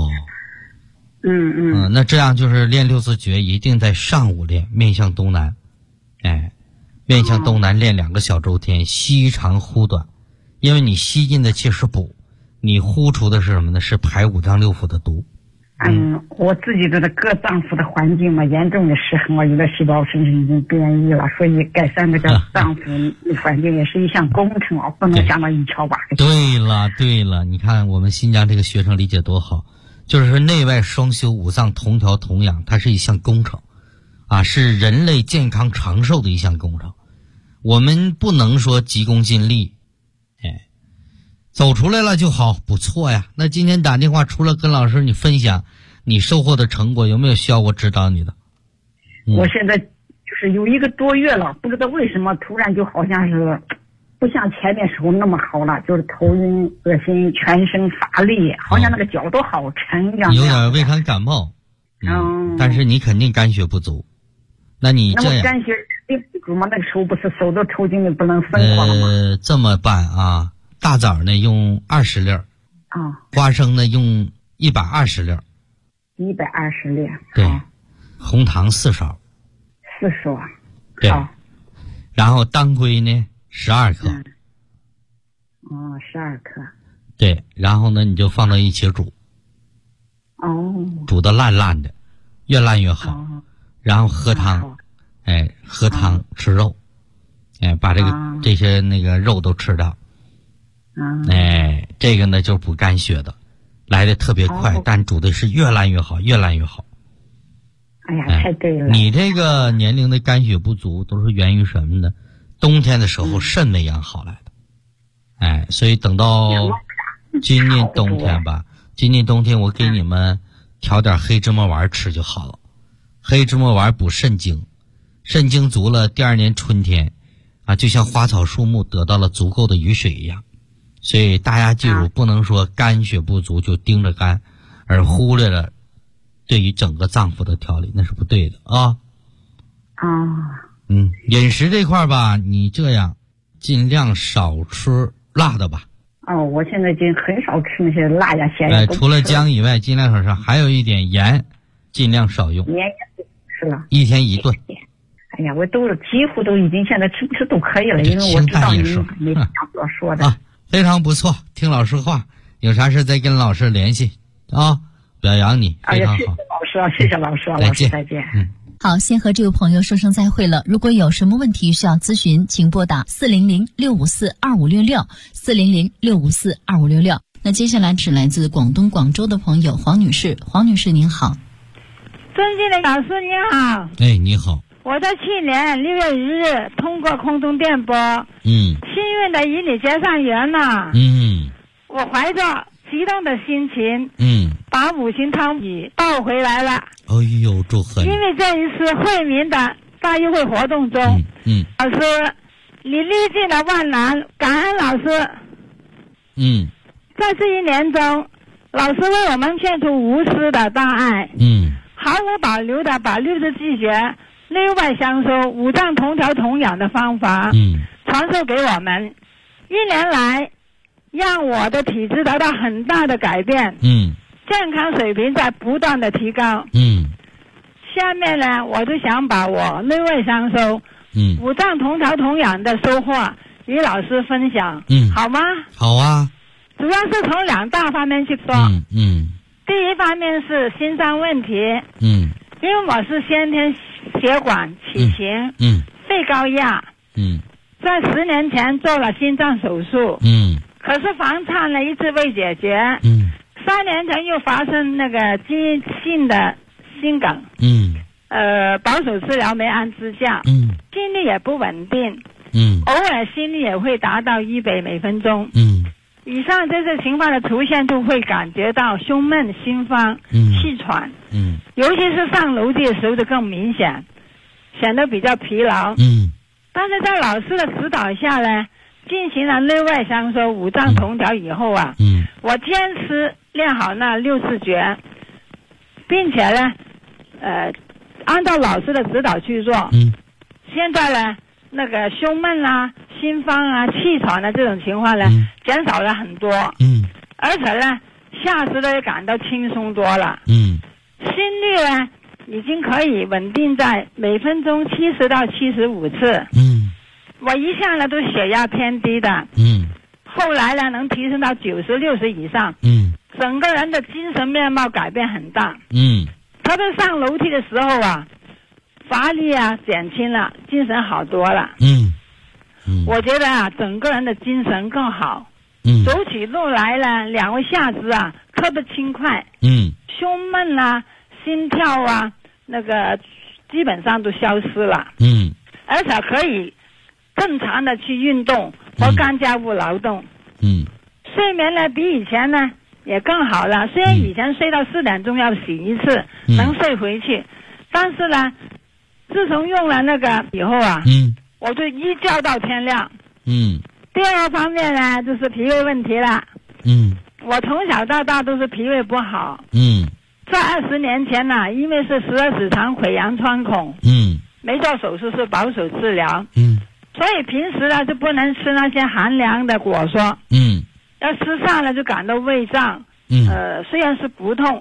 那这样就是练6字诀一定在上午练，面向东南。面向东南练2个小周天，吸长呼短。因为你吸进的气是补，你呼出的是什么呢？是排五脏六腑的毒。 我自己的各脏腑的环境嘛，严重的失衡，有的细胞甚至已经变异了，所以改善脏腑环境也是一项工程不能想到一敲把。 对了，你看我们新疆这个学生理解多好，就是说内外双修、五脏同调同养，它是一项工程，是人类健康长寿的一项工程。我们不能说急功近利。走出来了就好，不错呀。那今天打电话除了跟老师你分享你收获的成果，有没有需要我指导你的？ 我现在就是有1个多月了，不知道为什么突然就好像是不像前面时候那么好了，就是头晕、恶心、全身乏力，好像脚都好沉一样。 有点胃寒感冒。但是你肯定肝血不足。那你这样肝血不足吗？那个时候不是手都抽筋的不能分化了吗？ 这么办啊，大枣呢用20粒，花生呢用120粒， 120粒。 对，红糖4勺。 4勺。 对。然后当归呢12克。 12克。 对，然后呢你就放到一起煮。煮得烂烂的，越烂越好。然后喝汤，喝汤吃肉，把这些那个肉都吃到。这个呢就补肝血的，来的特别快，但煮的是越烂越好，越烂越好。 哎呀，太对了！ 你这个年龄的肝血不足都是源于什么呢？冬天的时候肾没养好来的。所以等到今年冬天吧，今年冬天我给你们调点黑芝麻丸吃就好了。黑芝麻丸补肾精，肾精足了，第2年春天就像花草树木得到了足够的雨水一样。所以大家记住，不能说肝血不足就盯着肝，而忽略了对于整个脏腑的调理，那是不对的啊。饮食这块吧，你这样尽量少吃辣的吧。 我现在已经很少吃那些辣呀咸呀。 除了姜以外，尽量少吃。还有一点盐，尽量少用。 盐也不吃了。 1天1顿。 哎呀，我几乎都已经现在吃不吃都可以了，因为我知道你没想所说的。 非常不错，听老师话，有啥事再跟老师联系啊，表扬你，非常好。 谢谢老师， 再见， 再见。 好，先和这位朋友说声再会了。如果有什么问题需要咨询，请拨打400-654-2566，400-654-2566。那接下来是来自广东广州的朋友黄女士。黄女士您好。 尊敬的老师您好。 你好。 我在去年6月1日通过空中电波，幸运的与你结上缘了。我怀着激动的心情，把5行汤米抱回来了。 哎呦，祝贺你！ 因为这一次惠民的大议会活动中，老师，你历尽了万难，感恩老师。在这1年中，老师为我们献出无私的大爱，毫无保留的把6字气血内外相收、五脏同调同养的方法传授给我们。1年来，让我的体质得到很大的改变，健康水平在不断的提高。下面呢，我就想把我内外相收、五脏同调同养的收获与老师分享，好吗？ 好啊。 主要是从2大方面去说。第一方面是心脏问题，因为我是先天血管畸形，肺高压，在10年前做了心脏手术，可是房颤呢一直未解决，3年前又发生那个基因性的心梗，保守治疗没按支架，心率也不稳定，偶尔心率也会达到100每分钟，以上这些情况的出现都会感觉到胸闷、心慌、气喘，尤其是上楼梯的时候就更明显，显得比较疲劳。但是在老师的指导下呢，进行了内外相收、五脏同调以后我坚持练好那6字诀，并且呢，按照老师的指导去做。现在呢，那个胸闷心慌气喘这种情况呢，减少了很多。而且呢，下肢呢也感到轻松多了。心率呢已经可以稳定在每分钟70到75次。我一向呢都血压偏低的。后来呢能提升到90、60以上。整个人的精神面貌改变很大。特别上楼梯的时候乏力减轻了，精神好多了。我觉得整个人的精神更好。走起路来呢，2位下肢特别轻快。胸闷心跳那个基本上都消失了。而且可以正常的去运动和干家务劳动。睡眠呢比以前呢也更好了，虽然以前睡到4点钟要醒一次，能睡回去，但是呢自从用了那个以后我就一觉到天亮。第2个方面呢就是脾胃问题了。我从小到大都是脾胃不好。在20年前因为是12指肠溃疡穿孔，没做手术，是保守治疗。所以平时呢就不能吃那些寒凉的果蔬。要吃上了就感到胃胀。虽然是不痛，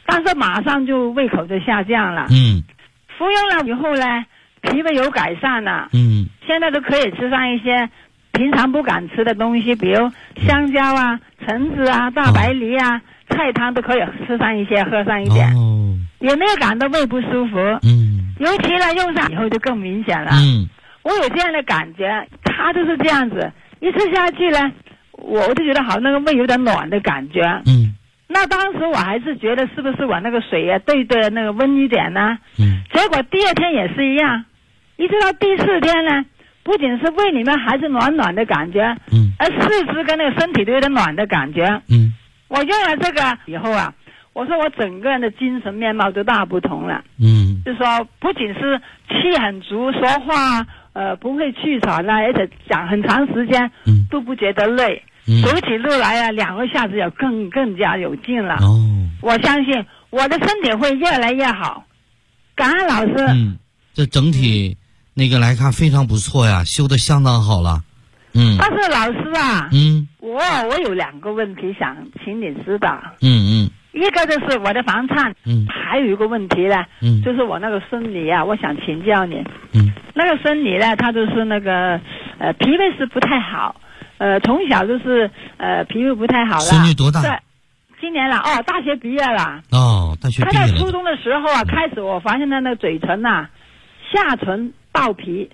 但是马上就胃口就下降了。服用了以后呢，脾胃有改善了。现在都可以吃上一些平常不敢吃的东西，比如香蕉啊、橙子啊、大白梨啊，菜汤都可以吃上一些，喝上一点。也没有感到胃不舒服。尤其呢用上以后就更明显了。我有这样的感觉，它就是这样子，一吃下去呢，我就觉得好像那个胃有点暖的感觉。那当时我还是觉得是不是我那个水啊兑的那个温一点呢？结果第二天也是一样，一直到第4天呢，不仅是胃里面还是暖暖的感觉，而四肢跟那个身体都有点暖的感觉。我用了这个以后啊，我说我整个人的精神面貌都大不同了。就说不仅是气很足，说话不会气喘了，而且讲很长时间都不觉得累。走起路来啊，2个下子也更加有劲了。我相信我的身体会越来越好。感恩老师。 这整体那个来看非常不错呀，修得相当好了。 但是老师啊，我有2个问题想请你指导。一个就是我的房颤，还有一个问题呢，就是我那个孙女啊，我想请教你。那个孙女呢，她就是那个脾胃是不太好。从小就是脾胃不太好了。 孙女多大？ 今年了大学毕业了。 大学毕业了。 她在初中的时候啊，开始我发现她那个嘴唇啊，下唇爆皮。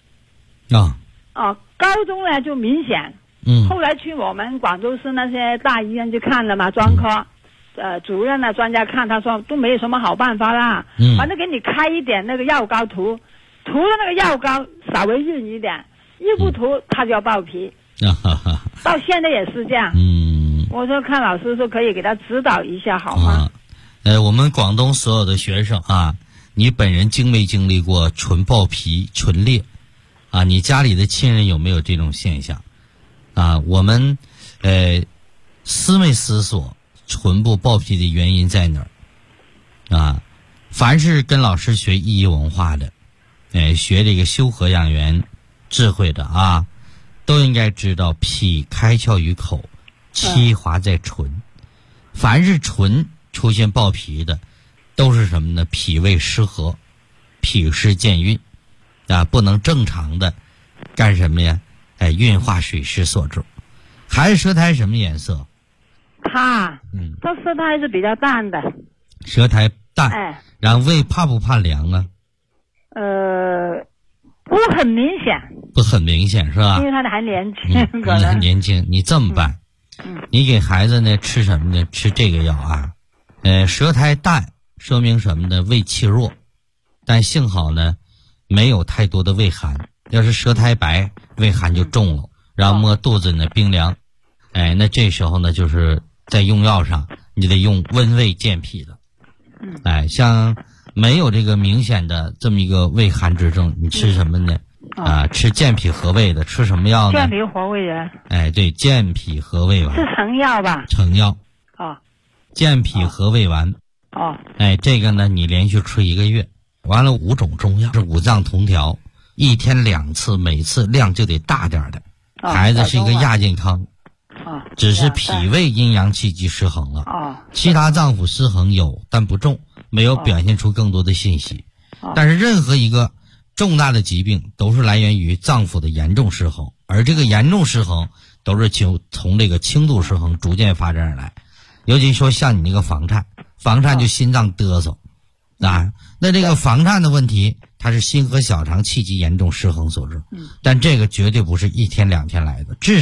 高中呢就明显。后来去我们广州市那些大医院去看了嘛，专科。主任呢专家看，他说都没有什么好办法啦。反正给你开一点那个药膏涂的那个药膏稍微润一点，一不涂它就要爆皮。到现在也是这样。我说看老师说可以给他指导一下好吗？ 我们广东所有的学生啊，你本人经没经历过唇爆皮、唇裂啊？你家里的亲人有没有这种现象啊？我们思没思索唇部爆皮的原因在哪儿啊？凡是跟老师学医文化的，学这个修和养元智慧的啊，都应该知道脾开窍于口，气滑在唇。凡是唇出现爆皮的，都是什么呢？脾胃失和，脾湿健运啊，不能正常的干什么呀？运化水湿所致。孩子舌苔什么颜色？ 这舌苔是比较淡的。 舌苔淡。然后胃怕不怕凉啊？ 不很明显。 不很明显是吧？ 因为他还年轻。 你还年轻，你这么办？你给孩子呢吃什么呢？吃这个药啊。舌苔淡说明什么呢？胃气弱，但幸好呢没有太多的胃寒。要是舌苔白，胃寒就重了，然后摸肚子呢冰凉。那这时候呢就是在用药上你得用温胃健脾的。像没有这个明显的这么一个胃寒之症，你吃什么呢？吃健脾和胃的。吃什么药呢？ 健脾和胃丸。 对，健脾和胃丸。 是成药吧？ 成药。健脾和胃丸。这个呢你连续吃1个月，完了5种中药是五脏同调，1天2次，每次量就得大点的。孩子是一个亚健康。只是脾胃阴阳气机失衡了。其他脏腑失衡有，但不重，没有表现出更多的信息。但是任何一个重大的疾病都是来源于脏腑的严重失衡，而这个严重失衡都是从这个轻度失衡逐渐发展而来。尤其说像你那个房颤就心脏嘚瑟啊，那这个房颤的问题它是心和小肠气机严重失衡所致，但这个绝对不是1天2天来的，至